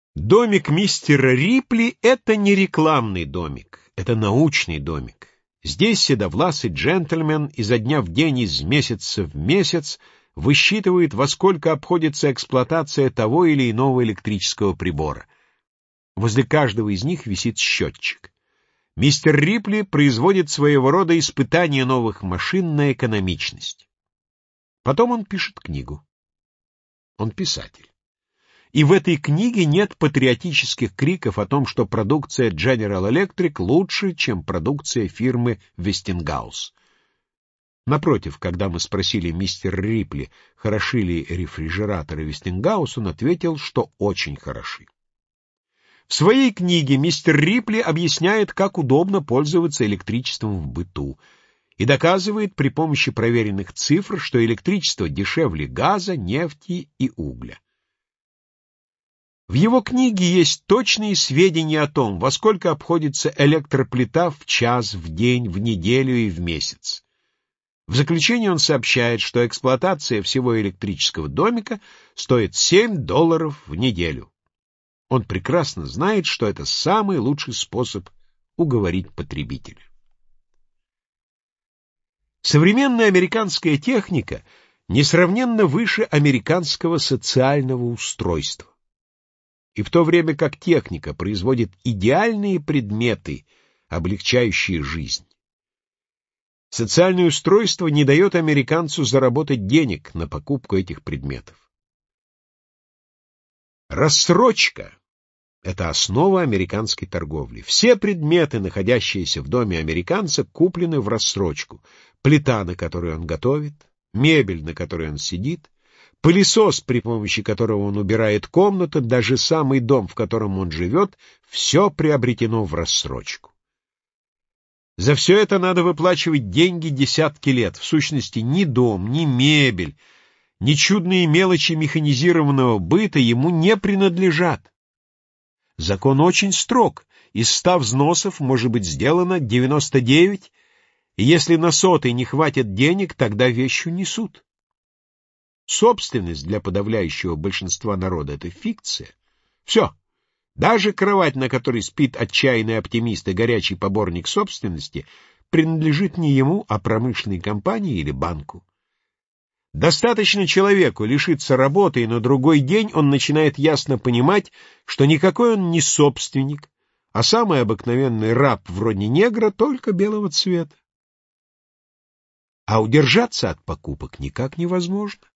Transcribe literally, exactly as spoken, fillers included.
Домик мистера Рипли — это не рекламный домик, это научный домик. Здесь седовласый джентльмен изо дня в день, из месяца в месяц высчитывает, во сколько обходится эксплуатация того или иного электрического прибора. Возле каждого из них висит счетчик. Мистер Рипли производит своего рода испытание новых машин на экономичность. Потом он пишет книгу. Он писатель. И в этой книге нет патриотических криков о том, что продукция General Electric лучше, чем продукция фирмы Westinghouse. Напротив, когда мы спросили мистера Рипли, хороши ли рефрижераторы Westinghouse, он ответил, что очень хороши. В своей книге мистер Рипли объясняет, как удобно пользоваться электричеством в быту, и доказывает при помощи проверенных цифр, что электричество дешевле газа, нефти и угля. В его книге есть точные сведения о том, во сколько обходится электроплита в час, в день, в неделю и в месяц. В заключение он сообщает, что эксплуатация всего электрического домика стоит семь долларов в неделю. Он прекрасно знает, что это самый лучший способ уговорить потребителя. Современная американская техника несравненно выше американского социального устройства. И в то время как техника производит идеальные предметы, облегчающие жизнь, социальное устройство не дает американцу заработать денег на покупку этих предметов. Рассрочка — это основа американской торговли. Все предметы, находящиеся в доме американца, куплены в рассрочку. Плита, на которой он готовит, мебель, на которой он сидит, пылесос, при помощи которого он убирает комнату, даже самый дом, в котором он живет, все приобретено в рассрочку. За все это надо выплачивать деньги десятки лет. В сущности, ни дом, ни мебель, ни чудные мелочи механизированного быта ему не принадлежат. Закон очень строг. Из ста взносов может быть сделано девяносто девять, и если на сотый не хватит денег, тогда вещь унесут. Собственность для подавляющего большинства народа — это фикция. Все. Даже кровать, на которой спит отчаянный оптимист и горячий поборник собственности, принадлежит не ему, а промышленной компании или банку. Достаточно человеку лишиться работы, и на другой день он начинает ясно понимать, что никакой он не собственник, а самый обыкновенный раб вроде негра, только белого цвета. А удержаться от покупок никак невозможно.